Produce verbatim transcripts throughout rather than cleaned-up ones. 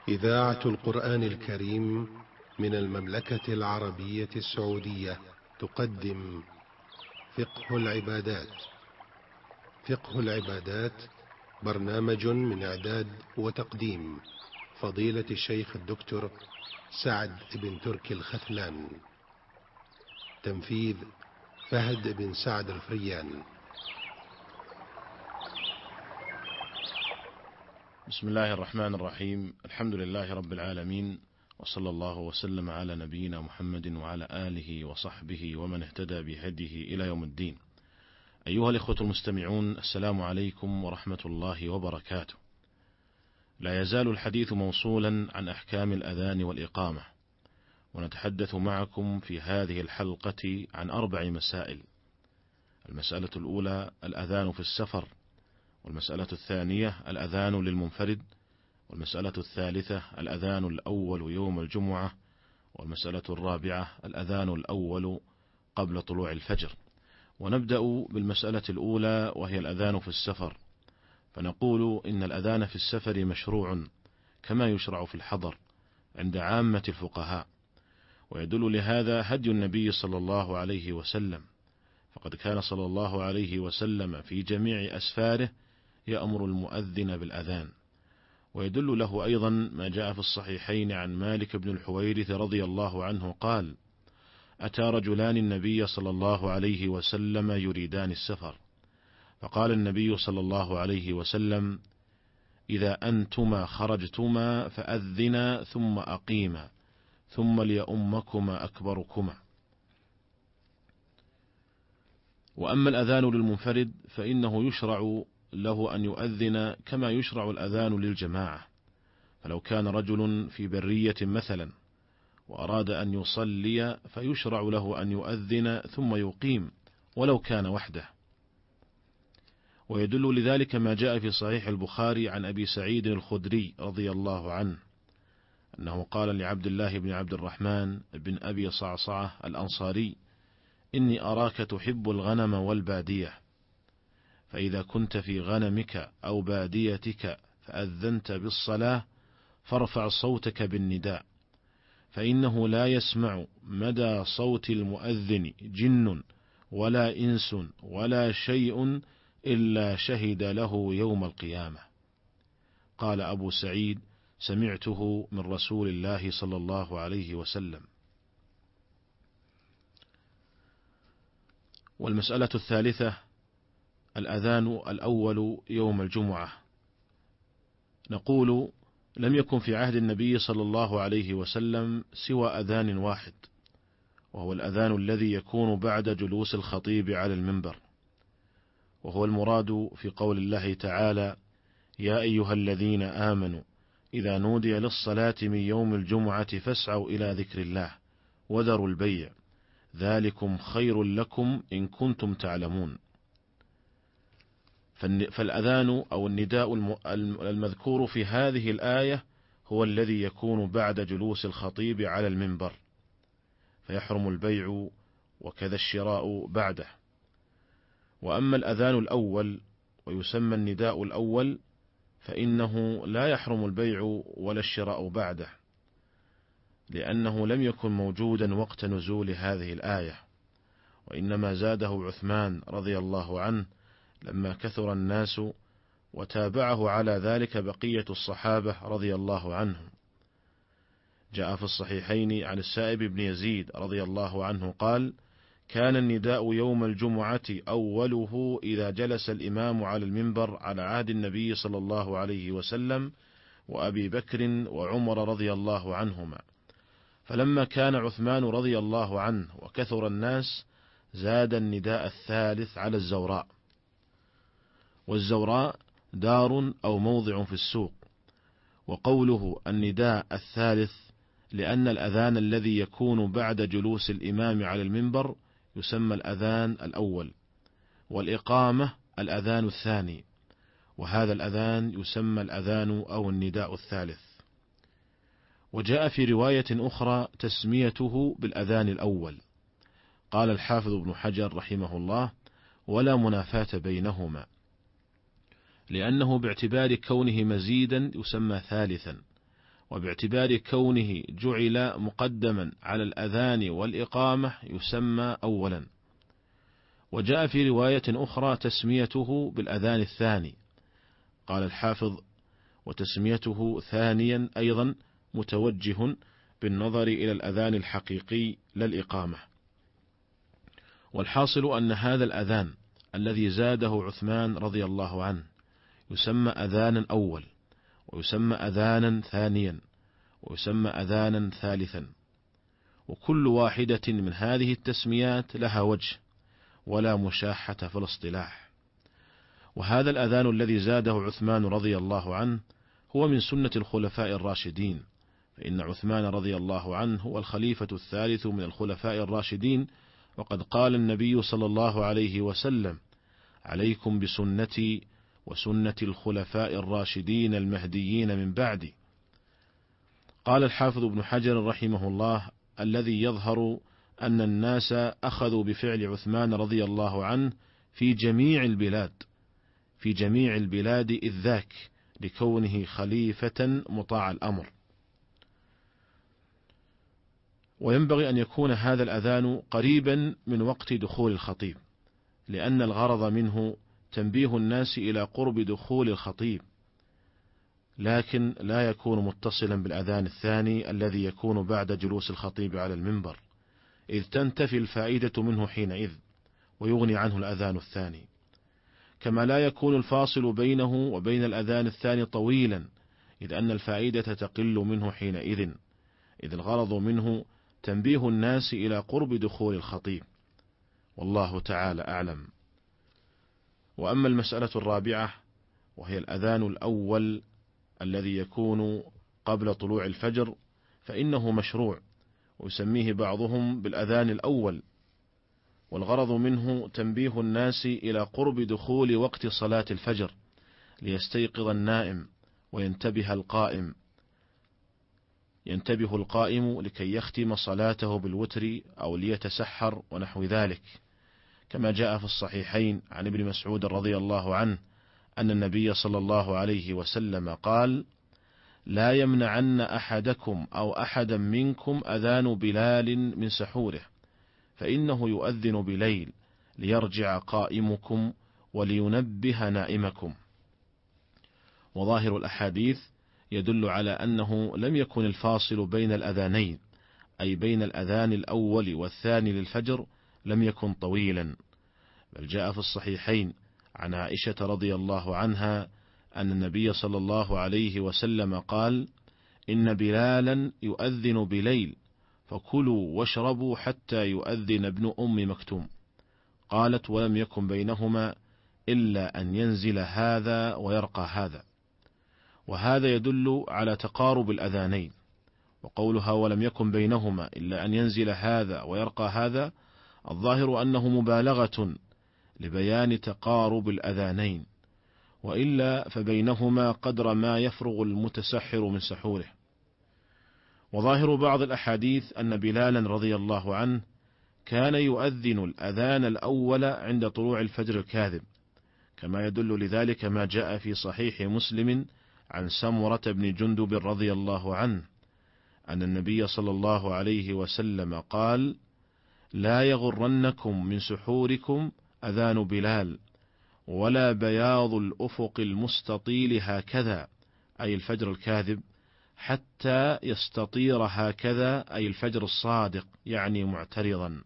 إذاعة القرآن الكريم من المملكة العربية السعودية تقدم فقه العبادات. فقه العبادات برنامج من إعداد وتقديم فضيلة الشيخ الدكتور سعد بن تركي الختلان. تنفيذ فهد بن سعد الفريان. بسم الله الرحمن الرحيم. الحمد لله رب العالمين، وصلى الله وسلم على نبينا محمد وعلى آله وصحبه ومن اهتدى بهديه إلى يوم الدين. أيها الإخوة المستمعون، السلام عليكم ورحمة الله وبركاته. لا يزال الحديث موصولا عن أحكام الأذان والإقامة، ونتحدث معكم في هذه الحلقة عن أربع مسائل. المسألة الأولى الأذان في السفر، والمسألة الثانية الأذان للمنفرد، والمسألة الثالثة الأذان الأول يوم الجمعة، والمسألة الرابعة الأذان الأول قبل طلوع الفجر. ونبدأ بالمسألة الأولى وهي الأذان في السفر، فنقول إن الأذان في السفر مشروع كما يشرع في الحضر عند عامة الفقهاء، ويدل لهذا هدي النبي صلى الله عليه وسلم، فقد كان صلى الله عليه وسلم في جميع أسفاره يأمر المؤذن بالأذان. ويدل له أيضا ما جاء في الصحيحين عن مالك بن الحويرث رضي الله عنه قال: أتى رجلان النبي صلى الله عليه وسلم يريدان السفر، فقال النبي صلى الله عليه وسلم: إذا أنتما خرجتما فأذنا ثم أقيما، ثم ليؤمكما أكبركما. وأما الأذان للمنفرد فإنه يشرع له أن يؤذن كما يشرع الأذان للجماعة، فلو كان رجل في برية مثلا وأراد أن يصلي فيشرع له أن يؤذن ثم يقيم ولو كان وحده. ويدل لذلك ما جاء في صحيح البخاري عن أبي سعيد الخدري رضي الله عنه أنه قال لعبد الله بن عبد الرحمن بن أبي صعصعة الأنصاري: إني أراك تحب الغنم والبادية، فإذا كنت في غنمك أو باديتك فأذنت بالصلاة فارفع صوتك بالنداء، فإنه لا يسمع مدى صوت المؤذن جن ولا إنس ولا شيء إلا شهد له يوم القيامة. قال أبو سعيد: سمعته من رسول الله صلى الله عليه وسلم. والمسألة الثالثة الأذان الأول يوم الجمعة، نقول: لم يكن في عهد النبي صلى الله عليه وسلم سوى أذان واحد، وهو الأذان الذي يكون بعد جلوس الخطيب على المنبر، وهو المراد في قول الله تعالى: يا أيها الذين آمنوا إذا نودي للصلاة من يوم الجمعة فاسعوا إلى ذكر الله وذروا البيع ذلكم خير لكم إن كنتم تعلمون. فالأذان أو النداء المذكور في هذه الآية هو الذي يكون بعد جلوس الخطيب على المنبر، فيحرم البيع وكذا الشراء بعده. وأما الأذان الأول ويسمى النداء الأول فإنه لا يحرم البيع ولا الشراء بعده، لأنه لم يكن موجودا وقت نزول هذه الآية، وإنما زاده عثمان رضي الله عنه لما كثر الناس، وتابعه على ذلك بقية الصحابة رضي الله عنهم. جاء في الصحيحين عن السائب بن يزيد رضي الله عنه قال: كان النداء يوم الجمعة أوله إذا جلس الإمام على المنبر على عهد النبي صلى الله عليه وسلم وأبي بكر وعمر رضي الله عنهما، فلما كان عثمان رضي الله عنه وكثر الناس زاد النداء الثالث على الزوراء. والزوراء دار أو موضع في السوق. وقوله النداء الثالث لأن الأذان الذي يكون بعد جلوس الإمام على المنبر يسمى الأذان الأول، والإقامة الأذان الثاني، وهذا الأذان يسمى الأذان أو النداء الثالث. وجاء في رواية أخرى تسميته بالأذان الأول. قال الحافظ ابن حجر رحمه الله: ولا منافاة بينهما، لأنه باعتبار كونه مزيدا يسمى ثالثا، وباعتبار كونه جعل مقدما على الأذان والإقامة يسمى أولا. وجاء في رواية أخرى تسميته بالأذان الثاني. قال الحافظ: وتسميته ثانيا أيضا متوجه بالنظر إلى الأذان الحقيقي لا الإقامة. والحاصل أن هذا الأذان الذي زاده عثمان رضي الله عنه يسمى أذانا أول، ويسمى أذانا ثانيا، ويسمى أذانا ثالثا، وكل واحدة من هذه التسميات لها وجه ولا مشاحة في الاصطلاح. وهذا الأذان الذي زاده عثمان رضي الله عنه هو من سنة الخلفاء الراشدين، فإن عثمان رضي الله عنه هو الخليفة الثالث من الخلفاء الراشدين، وقد قال النبي صلى الله عليه وسلم: عليكم بسنتي وسنة الخلفاء الراشدين المهديين من بعدي. قال الحافظ ابن حجر رحمه الله: الذي يظهر أن الناس أخذوا بفعل عثمان رضي الله عنه في جميع البلاد في جميع البلاد إذ ذاك، لكونه خليفة مطاع الأمر. وينبغي أن يكون هذا الأذان قريبا من وقت دخول الخطيب، لأن الغرض منه تنبيه الناس إلى قرب دخول الخطيب، لكن لا يكون متصلا بالأذان الثاني الذي يكون بعد جلوس الخطيب على المنبر، إذ تنتفي الفائدة منه حينئذ ويغني عنه الأذان الثاني. كما لا يكون الفاصل بينه وبين الأذان الثاني طويلا، إذ أن الفائدة تقل منه حينئذ، إذ الغرض منه تنبيه الناس إلى قرب دخول الخطيب، والله تعالى أعلم. وأما المسألة الرابعة وهي الأذان الأول الذي يكون قبل طلوع الفجر، فإنه مشروع، ويسميه بعضهم بالأذان الأول، والغرض منه تنبيه الناس إلى قرب دخول وقت صلاة الفجر، ليستيقظ النائم وينتبه القائم ينتبه القائم لكي يختم صلاته بالوتر أو ليتسحر ونحو ذلك، كما جاء في الصحيحين عن ابن مسعود رضي الله عنه أن النبي صلى الله عليه وسلم قال: لا يمنعن أحدكم أو أحدا منكم أذان بلال من سحوره، فإنه يؤذن بليل ليرجع قائمكم ولينبه نائمكم. وظاهر الأحاديث يدل على أنه لم يكن الفاصل بين الأذانين، أي بين الأذان الأول والثاني للفجر، لم يكن طويلا، بل جاء في الصحيحين عن عائشة رضي الله عنها أن النبي صلى الله عليه وسلم قال: إن بلالا يؤذن بليل فكلوا واشربوا حتى يؤذن ابن أم مكتوم. قالت: ولم يكن بينهما إلا أن ينزل هذا ويرقى هذا. وهذا يدل على تقارب الأذانين. وقولها ولم يكن بينهما إلا أن ينزل هذا ويرقى هذا، الظاهر أنه مبالغة لبيان تقارب الأذانين، وإلا فبينهما قدر ما يفرغ المتسحر من سحوره. وظاهر بعض الأحاديث أن بلالا رضي الله عنه كان يؤذن الأذان الأول عند طلوع الفجر الكاذب، كما يدل لذلك ما جاء في صحيح مسلم عن سمرة بن جندب رضي الله عنه أن النبي صلى الله عليه وسلم قال: لا يغرنكم من سحوركم أذان بلال، ولا بياض الأفق المستطيل هكذا، أي الفجر الكاذب، حتى يستطير هكذا، أي الفجر الصادق، يعني معترضا.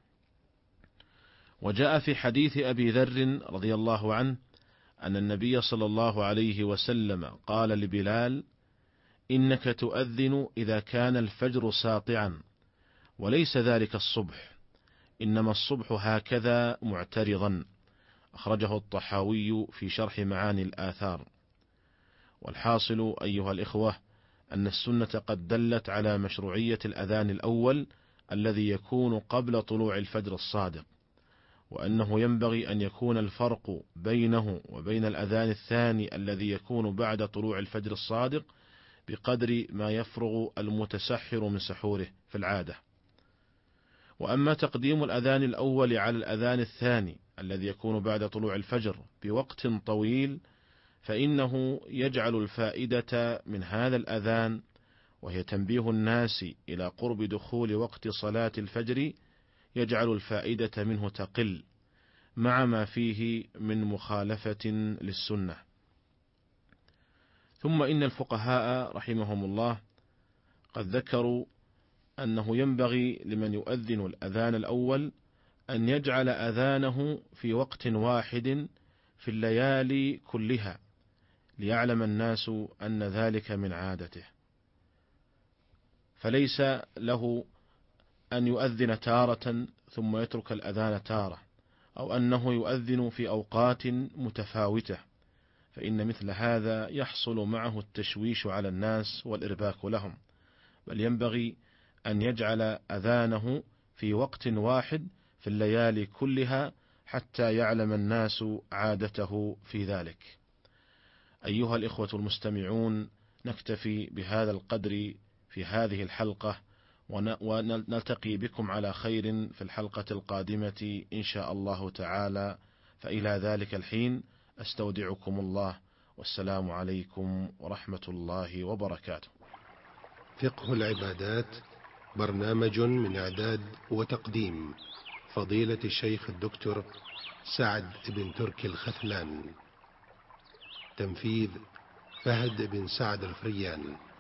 وجاء في حديث أبي ذر رضي الله عنه أن النبي صلى الله عليه وسلم قال لبلال: إنك تؤذن إذا كان الفجر ساطعا، وليس ذلك الصبح، إنما الصبح هكذا معترضا. أخرجه الطحاوي في شرح معاني الآثار. والحاصل أيها الإخوة أن السنة قد دلت على مشروعية الأذان الأول الذي يكون قبل طلوع الفجر الصادق، وأنه ينبغي أن يكون الفرق بينه وبين الأذان الثاني الذي يكون بعد طلوع الفجر الصادق بقدر ما يفرغ المتسحر من سحوره في العادة. وأما تقديم الأذان الأول على الأذان الثاني الذي يكون بعد طلوع الفجر بوقت طويل، فإنه يجعل الفائدة من هذا الأذان وهي تنبيه الناس إلى قرب دخول وقت صلاة الفجر، يجعل الفائدة منه تقل مع ما فيه من مخالفة للسنة. ثم إن الفقهاء رحمهم الله قد ذكروا أنه ينبغي لمن يؤذن الأذان الأول أن يجعل أذانه في وقت واحد في الليالي كلها، ليعلم الناس أن ذلك من عادته، فليس له أن يؤذن تارة ثم يترك الأذان تارة، أو أنه يؤذن في أوقات متفاوتة، فإن مثل هذا يحصل معه التشويش على الناس والإرباك لهم، بل ينبغي أن يجعل أذانه في وقت واحد في الليالي كلها حتى يعلم الناس عادته في ذلك. أيها الإخوة المستمعون، نكتفي بهذا القدر في هذه الحلقة، ونلتقي بكم على خير في الحلقة القادمة إن شاء الله تعالى، فإلى ذلك الحين أستودعكم الله، والسلام عليكم ورحمة الله وبركاته. فقه العبادات، برنامج من إعداد وتقديم فضيلة الشيخ الدكتور سعد بن تركي الخثلان، تنفيذ فهد بن سعد الفريان.